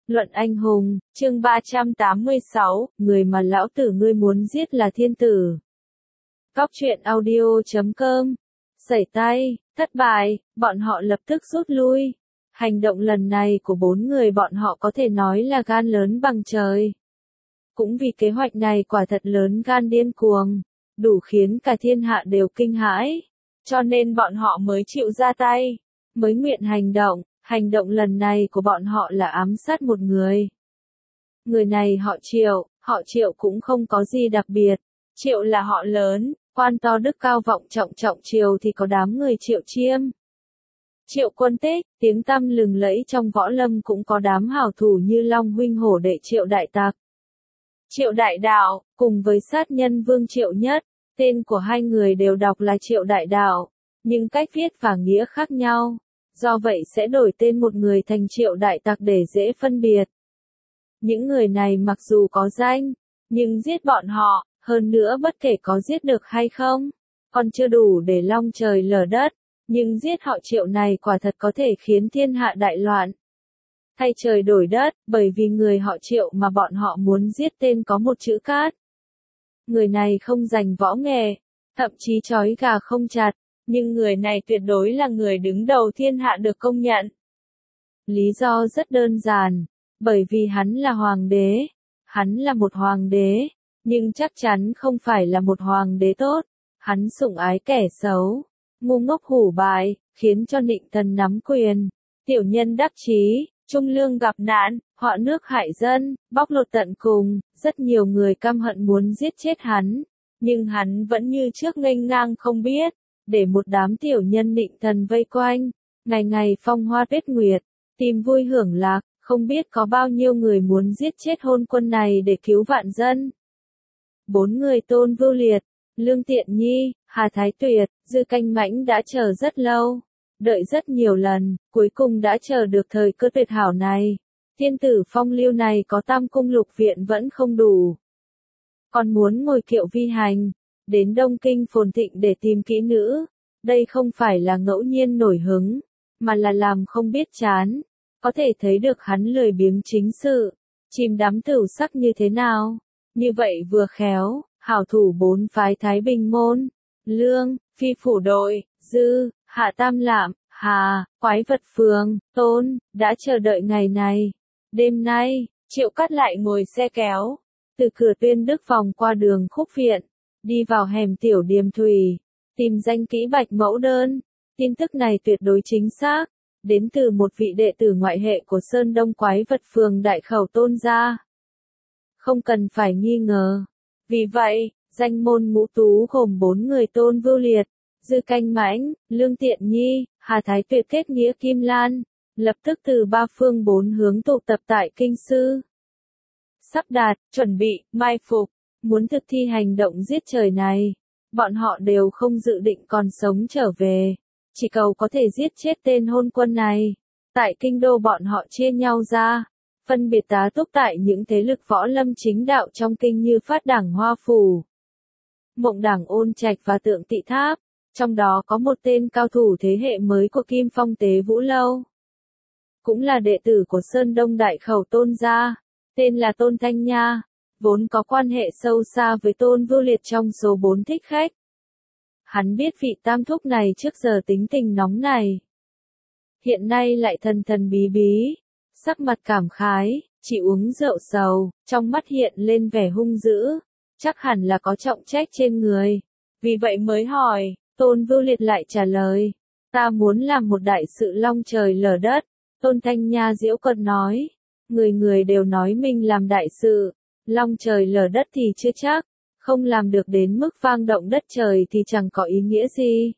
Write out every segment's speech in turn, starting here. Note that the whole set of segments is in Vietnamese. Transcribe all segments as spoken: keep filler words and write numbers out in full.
Luận anh hùng, chương ba trăm tám mươi sáu, người mà lão tử ngươi muốn giết là thiên tử. Cóc truyện audio chấm com. Sẩy tay, thất bại, bọn họ lập tức rút lui. Hành động lần này của bốn người bọn họ có thể nói là gan lớn bằng trời. Cũng vì kế hoạch này quả thật lớn gan điên cuồng, đủ khiến cả thiên hạ đều kinh hãi. Cho nên bọn họ mới chịu ra tay, mới nguyện hành động. Hành động lần này của bọn họ là ám sát một người. Người này họ Triệu, họ Triệu cũng không có gì đặc biệt. Triệu là họ lớn, quan to đức cao vọng trọng trọng Triều thì có đám người Triệu Chiêm. Triệu Quân Tích, tiếng tăm lừng lẫy trong võ lâm cũng có đám hảo thủ như Long huynh hổ đệ Triệu Đại Tặc. Triệu Đại Đạo, cùng với sát nhân Vương Triệu Nhất, tên của hai người đều đọc là Triệu Đại Đạo, nhưng cách viết và nghĩa khác nhau. Do vậy sẽ đổi tên một người thành Triệu Đại Tặc để dễ phân biệt. Những người này mặc dù có danh, nhưng giết bọn họ, hơn nữa bất kể có giết được hay không, còn chưa đủ để long trời lở đất, nhưng giết họ Triệu này quả thật có thể khiến thiên hạ đại loạn. Thay trời đổi đất, bởi vì người họ Triệu mà bọn họ muốn giết tên có một chữ Cát. Người này không giành võ nghệ, thậm chí trói gà không chặt. Nhưng người này tuyệt đối là người đứng đầu thiên hạ được công nhận. Lý do rất đơn giản, bởi vì hắn là hoàng đế, hắn là một hoàng đế, nhưng chắc chắn không phải là một hoàng đế tốt, hắn sủng ái kẻ xấu, ngu ngốc hủ bại, khiến cho nịnh thần nắm quyền, tiểu nhân đắc chí, trung lương gặp nạn, họa nước hại dân, bóc lột tận cùng, rất nhiều người căm hận muốn giết chết hắn, nhưng hắn vẫn như trước nghênh ngang không biết. Để một đám tiểu nhân nịnh thần vây quanh, ngày ngày phong hoa tuyết nguyệt, tìm vui hưởng lạc, không biết có bao nhiêu người muốn giết chết hôn quân này để cứu vạn dân. Bốn người Tôn Vưu Liệt, Lương Tiện Nhi, Hà Thái Tuyệt, Dư Canh Mãnh đã chờ rất lâu, đợi rất nhiều lần, cuối cùng đã chờ được thời cơ tuyệt hảo này. Thiên tử phong lưu này có tam cung lục viện vẫn không đủ, còn muốn ngồi kiệu vi hành. Đến Đông Kinh phồn thịnh để tìm kỹ nữ, đây không phải là ngẫu nhiên nổi hứng, mà là làm không biết chán, có thể thấy được hắn lười biếng chính sự, chìm đắm tửu sắc như thế nào, như vậy vừa khéo, hảo thủ bốn phái Thái Bình Môn, Lương, Phi Phủ Đội, Dư, Hạ Tam Lạm, Hà, Quái Vật Phường, Tôn, đã chờ đợi ngày này. Đêm nay, Triệu Cát lại ngồi xe kéo, từ cửa Tuyên Đức vòng qua đường Khúc Viện. Đi vào hẻm tiểu Điềm Thủy, tìm danh kỹ bạch mẫu đơn. Tin tức này tuyệt đối chính xác, đến từ một vị đệ tử ngoại hệ của Sơn Đông Quái Vật Phường Đại Khẩu Tôn gia. Không cần phải nghi ngờ. Vì vậy, danh môn ngũ tú gồm bốn người Tôn Vưu Liệt, Dư Canh Mãnh, Lương Tiện Nhi, Hà Thái Tuyệt kết nghĩa Kim Lan, lập tức từ ba phương bốn hướng tụ tập tại kinh sư. Sắp đạt, chuẩn bị, mai phục. Muốn thực thi hành động giết trời này, bọn họ đều không dự định còn sống trở về, chỉ cầu có thể giết chết tên hôn quân này. Tại kinh đô bọn họ chia nhau ra, phân biệt tá túc tại những thế lực võ lâm chính đạo trong kinh như Phát Đảng Hoa Phủ, Mộng Đảng Ôn Trạch và Tượng Tị Tháp, trong đó có một tên cao thủ thế hệ mới của Kim Phong Tế Vũ Lâu, cũng là đệ tử của Sơn Đông Đại Khẩu Tôn gia, tên là Tôn Thanh Nha. Vốn có quan hệ sâu xa với Tôn Vưu Liệt trong số bốn thích khách. Hắn biết vị tam thúc này trước giờ tính tình nóng này. Hiện nay lại thần thần bí bí, sắc mặt cảm khái, chỉ uống rượu sầu, trong mắt hiện lên vẻ hung dữ, chắc hẳn là có trọng trách trên người. Vì vậy mới hỏi, Tôn Vưu Liệt lại trả lời, ta muốn làm một đại sự long trời lở đất. Tôn Thanh Nha giễu cợt nói, người người đều nói mình làm đại sự. Long trời lở đất thì chưa chắc, không làm được đến mức vang động đất trời thì chẳng có ý nghĩa gì.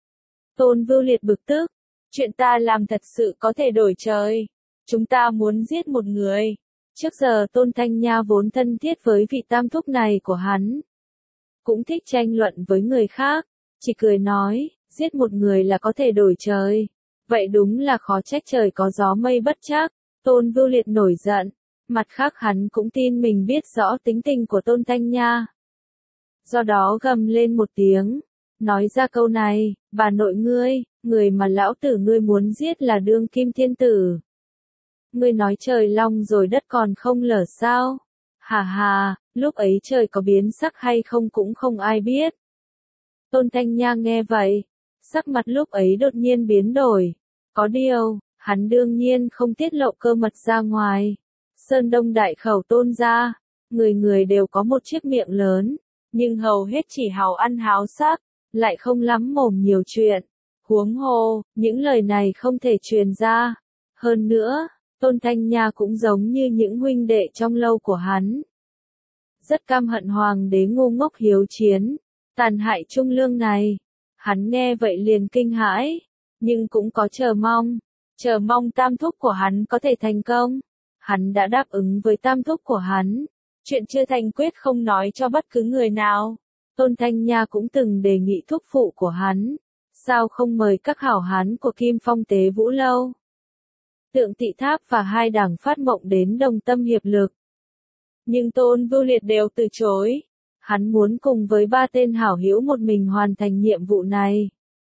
Tôn Vưu Liệt bực tức, chuyện ta làm thật sự có thể đổi trời, chúng ta muốn giết một người. Trước giờ Tôn Thanh Nha vốn thân thiết với vị tam thúc này của hắn, cũng thích tranh luận với người khác, chỉ cười nói, giết một người là có thể đổi trời, vậy đúng là khó trách trời có gió mây bất trắc. Tôn Vưu Liệt nổi giận. Mặt khác hắn cũng tin mình biết rõ tính tình của Tôn Thanh Nha. Do đó gầm lên một tiếng, nói ra câu này, bà nội ngươi, người mà lão tử ngươi muốn giết là đương kim thiên tử. Ngươi nói trời long rồi đất còn không lở sao? Hà hà, lúc ấy trời có biến sắc hay không cũng không ai biết. Tôn Thanh Nha nghe vậy, sắc mặt lúc ấy đột nhiên biến đổi. Có điều, hắn đương nhiên không tiết lộ cơ mật ra ngoài. Sơn Đông đại khẩu Tôn gia, người người đều có một chiếc miệng lớn, nhưng hầu hết chỉ hào ăn háo sắc, lại không lắm mồm nhiều chuyện. Huống hồ, những lời này không thể truyền ra. Hơn nữa, Tôn Thanh Nha cũng giống như những huynh đệ trong lâu của hắn. Rất căm hận hoàng đế ngu ngốc hiếu chiến, tàn hại trung lương này. Hắn nghe vậy liền kinh hãi, nhưng cũng có chờ mong, chờ mong tam thúc của hắn có thể thành công. Hắn đã đáp ứng với tam thúc của hắn, chuyện chưa thành quyết không nói cho bất cứ người nào. Tôn Thanh Nha cũng từng đề nghị thúc phụ của hắn, sao không mời các hảo hán của Kim Phong Tế Vũ Lâu, Tượng Tị Tháp và hai đảng Phát Mộng đến đồng tâm hiệp lực. Nhưng Tôn Vưu Liệt đều từ chối. Hắn muốn cùng với ba tên hảo hữu một mình hoàn thành nhiệm vụ này.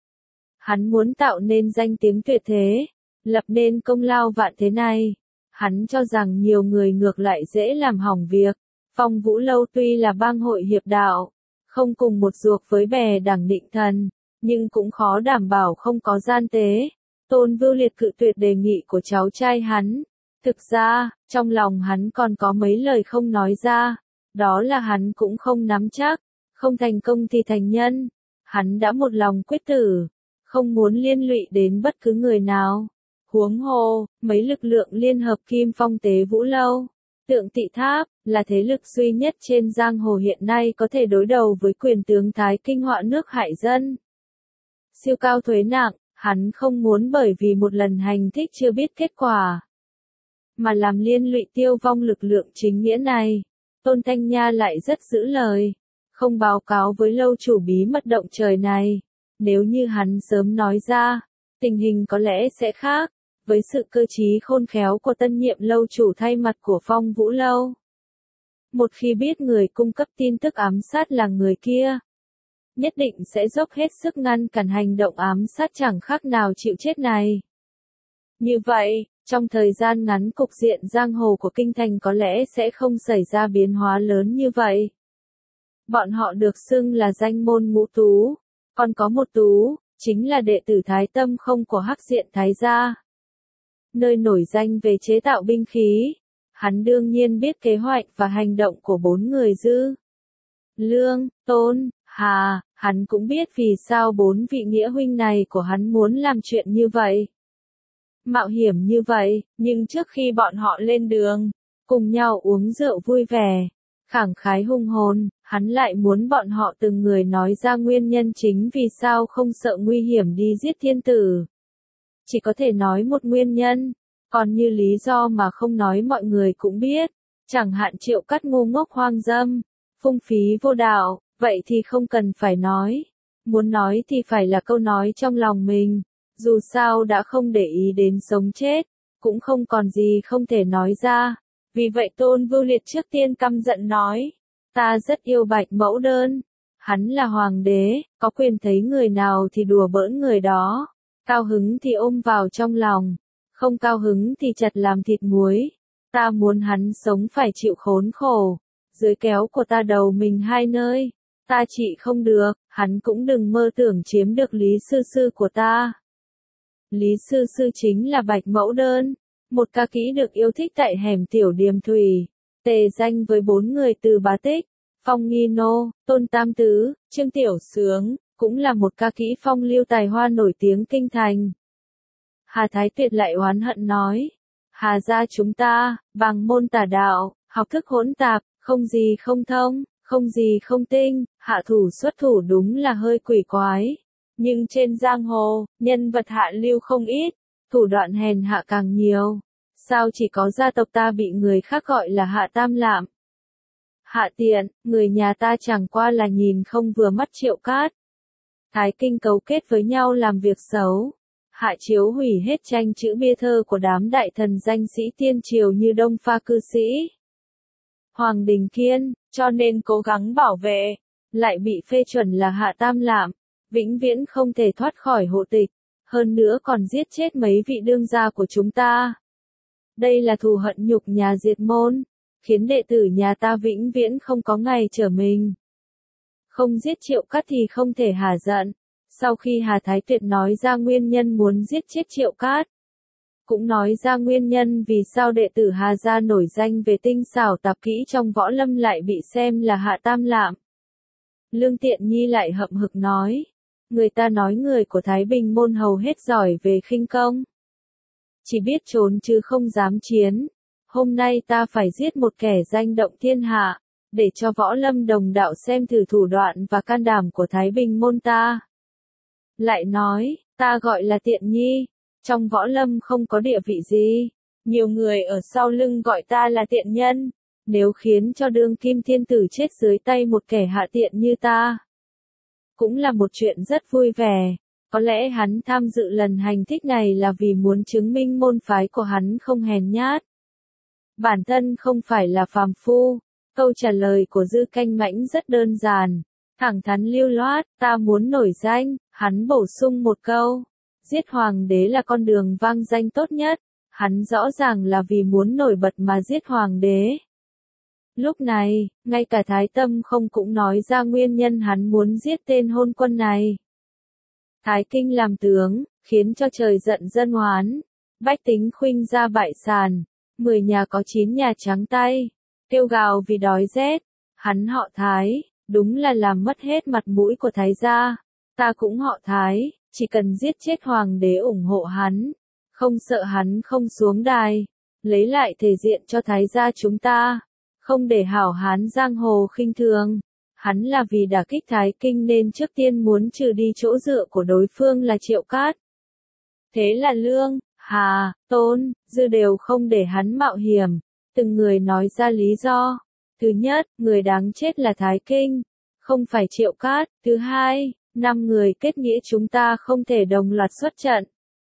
Hắn muốn tạo nên danh tiếng tuyệt thế, lập nên công lao vạn thế này. Hắn cho rằng nhiều người ngược lại dễ làm hỏng việc. Phong Vũ Lâu tuy là bang hội hiệp đạo, không cùng một ruột với bè đảng Định Thần, nhưng cũng khó đảm bảo không có gian tế. Tôn Vưu Liệt cự tuyệt đề nghị của cháu trai hắn. Thực ra, trong lòng hắn còn có mấy lời không nói ra. Đó là hắn cũng không nắm chắc, không thành công thì thành nhân. Hắn đã một lòng quyết tử, không muốn liên lụy đến bất cứ người nào. Huống hồ, mấy lực lượng liên hợp Kim Phong Tế Vũ Lâu, Tượng Tị Tháp, là thế lực duy nhất trên giang hồ hiện nay có thể đối đầu với quyền tướng Thái Kinh họa nước hại dân. Siêu cao thuế nặng, hắn không muốn bởi vì một lần hành thích chưa biết kết quả, mà làm liên lụy tiêu vong lực lượng chính nghĩa này. Tôn Thanh Nha lại rất giữ lời, không báo cáo với lâu chủ bí mật động trời này. Nếu như hắn sớm nói ra, tình hình có lẽ sẽ khác. Với sự cơ trí khôn khéo của tân nhiệm lâu chủ thay mặt của Phong Vũ Lâu, một khi biết người cung cấp tin tức ám sát là người kia, nhất định sẽ dốc hết sức ngăn cản hành động ám sát chẳng khác nào chịu chết này. Như vậy, trong thời gian ngắn cục diện giang hồ của kinh thành có lẽ sẽ không xảy ra biến hóa lớn như vậy. Bọn họ được xưng là danh môn ngũ tú, còn có một tú, chính là đệ tử Thái Tâm Không của Hắc Diện Thái gia, nơi nổi danh về chế tạo binh khí. Hắn đương nhiên biết kế hoạch và hành động của bốn người Dư, Lương, Tôn, Hà. Hắn cũng biết vì sao bốn vị nghĩa huynh này của hắn muốn làm chuyện như vậy, mạo hiểm như vậy. Nhưng trước khi bọn họ lên đường, cùng nhau uống rượu vui vẻ, khẳng khái hùng hồn, hắn lại muốn bọn họ từng người nói ra nguyên nhân chính vì sao không sợ nguy hiểm đi giết thiên tử. Chỉ có thể nói một nguyên nhân, còn như lý do mà không nói mọi người cũng biết, chẳng hạn Triệu Cắt ngu ngốc hoang dâm, phung phí vô đạo, vậy thì không cần phải nói. Muốn nói thì phải là câu nói trong lòng mình, dù sao đã không để ý đến sống chết, cũng không còn gì không thể nói ra. Vì vậy Tôn Vưu Liệt trước tiên căm giận nói, ta rất yêu Bạch Mẫu Đơn. Hắn là hoàng đế, có quyền thấy người nào thì đùa bỡn người đó. Cao hứng thì ôm vào trong lòng, không cao hứng thì chặt làm thịt muối. Ta muốn hắn sống phải chịu khốn khổ, dưới kéo của ta đầu mình hai nơi. Ta trị không được, hắn cũng đừng mơ tưởng chiếm được Lý Sư Sư của ta. Lý Sư Sư chính là Bạch Mẫu Đơn, một ca kỹ được yêu thích tại hẻm tiểu điềm thủy, tề danh với bốn người từ Bá Tích, Phong Nghi Nô, Tôn Tam Tứ, Trương Tiểu Sướng, cũng là một ca kỹ phong lưu tài hoa nổi tiếng kinh thành. Hà Thái Tuyệt lại oán hận nói, Hà gia chúng ta, bằng môn tà đạo, học thức hỗn tạp, không gì không thông, không gì không tinh, hạ thủ xuất thủ đúng là hơi quỷ quái. Nhưng trên giang hồ, nhân vật hạ lưu không ít, thủ đoạn hèn hạ càng nhiều. Sao chỉ có gia tộc ta bị người khác gọi là Hạ Tam Lạm? Hạ Tiện, người nhà ta chẳng qua là nhìn không vừa mắt Triệu Cát. Thái Kinh cấu kết với nhau làm việc xấu. Hạ Chiếu hủy hết tranh chữ bia thơ của đám đại thần danh sĩ tiên triều như Đông Pha Cư Sĩ, Hoàng Đình Kiên, cho nên cố gắng bảo vệ, lại bị phê chuẩn là Hạ Tam Lạm, vĩnh viễn không thể thoát khỏi hộ tịch, hơn nữa còn giết chết mấy vị đương gia của chúng ta. Đây là thù hận nhục nhà diệt môn, khiến đệ tử nhà ta vĩnh viễn không có ngày trở mình. Không giết Triệu Cát thì không thể hả giận. Sau khi Hà Thái Tuyệt nói ra nguyên nhân muốn giết chết Triệu Cát, cũng nói ra nguyên nhân vì sao đệ tử Hà gia nổi danh về tinh xảo tạp kỹ trong võ lâm lại bị xem là hạ tam lạm. Lương Tiện Nhi lại hậm hực nói, người ta nói người của Thái Bình môn hầu hết giỏi về khinh công, chỉ biết trốn chứ không dám chiến. Hôm nay ta phải giết một kẻ danh động thiên hạ, để cho võ lâm đồng đạo xem thử thủ đoạn và can đảm của Thái Bình môn ta. Lại nói, ta gọi là Tiện Nhi, trong võ lâm không có địa vị gì, nhiều người ở sau lưng gọi ta là tiện nhân, nếu khiến cho đương kim thiên tử chết dưới tay một kẻ hạ tiện như ta, cũng là một chuyện rất vui vẻ. Có lẽ hắn tham dự lần hành thích này là vì muốn chứng minh môn phái của hắn không hèn nhát, bản thân không phải là phàm phu. Câu trả lời của Dư Canh Mãnh rất đơn giản, thẳng thắn lưu loát, ta muốn nổi danh. Hắn bổ sung một câu, giết hoàng đế là con đường vang danh tốt nhất. Hắn rõ ràng là vì muốn nổi bật mà giết hoàng đế. Lúc này, ngay cả Thái Tâm không cũng nói ra nguyên nhân hắn muốn giết tên hôn quân này. Thái Kinh làm tướng, khiến cho trời giận dân oán, bách tính khuynh ra bại sàn, mười nhà có chín nhà trắng tay, kêu gào vì đói rét. Hắn họ Thái, đúng là làm mất hết mặt mũi của Thái gia. Ta cũng họ Thái, chỉ cần giết chết hoàng đế ủng hộ hắn, không sợ hắn không xuống đài, lấy lại thể diện cho Thái gia chúng ta, không để hảo hán giang hồ khinh thường. Hắn là vì đả kích Thái Kinh nên trước tiên muốn trừ đi chỗ dựa của đối phương là Triệu Cát. Thế là Lương, Hà, Tôn, Dư đều không để hắn mạo hiểm, từng người nói ra lý do. Thứ nhất, người đáng chết là Thái Kinh, không phải Triệu Cát. Thứ hai, năm người kết nghĩa chúng ta không thể đồng loạt xuất trận.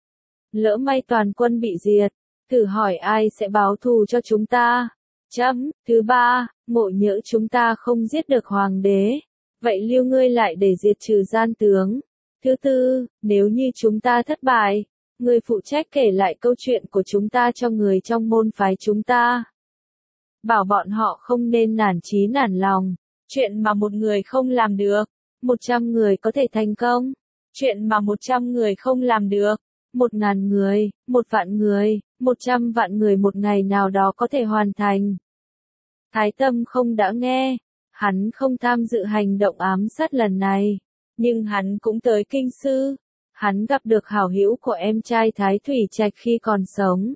Lỡ may toàn quân bị diệt, thử hỏi ai sẽ báo thù cho chúng ta? Chấm. Thứ ba, ngộ nhỡ chúng ta không giết được hoàng đế, vậy lưu ngươi lại để diệt trừ gian tướng. Thứ tư, nếu như chúng ta thất bại, ngươi phụ trách kể lại câu chuyện của chúng ta cho người trong môn phái chúng ta. Bảo bọn họ không nên nản chí nản lòng. Chuyện mà một người không làm được, một trăm người có thể thành công. Chuyện mà một trăm người không làm được, một ngàn người, một vạn người, một trăm vạn người một ngày nào đó có thể hoàn thành. Thái Tâm không đã nghe, hắn không tham dự hành động ám sát lần này, nhưng hắn cũng tới kinh sư. Hắn gặp được hảo hữu của em trai Thái Thủy Trạch khi còn sống.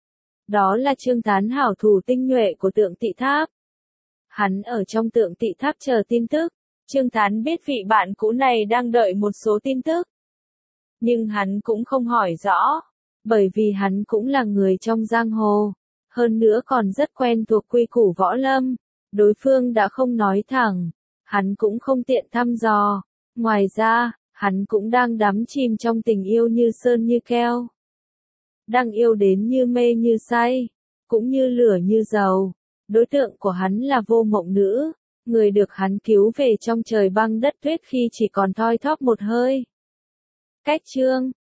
Đó là Trương Thán, hảo thủ tinh nhuệ của Tượng Tị Tháp. Hắn ở trong Tượng Tị Tháp chờ tin tức. Trương Thán biết vị bạn cũ này đang đợi một số tin tức, nhưng hắn cũng không hỏi rõ, bởi vì hắn cũng là người trong giang hồ, hơn nữa còn rất quen thuộc quy củ võ lâm. Đối phương đã không nói thẳng, hắn cũng không tiện thăm dò. Ngoài ra, hắn cũng đang đắm chìm trong tình yêu như sơn như keo, đang yêu đến như mê như say, cũng như lửa như dầu. Đối tượng của hắn là Vô Mộng Nữ, người được hắn cứu về trong trời băng đất tuyết khi chỉ còn thoi thóp một hơi. Cách chương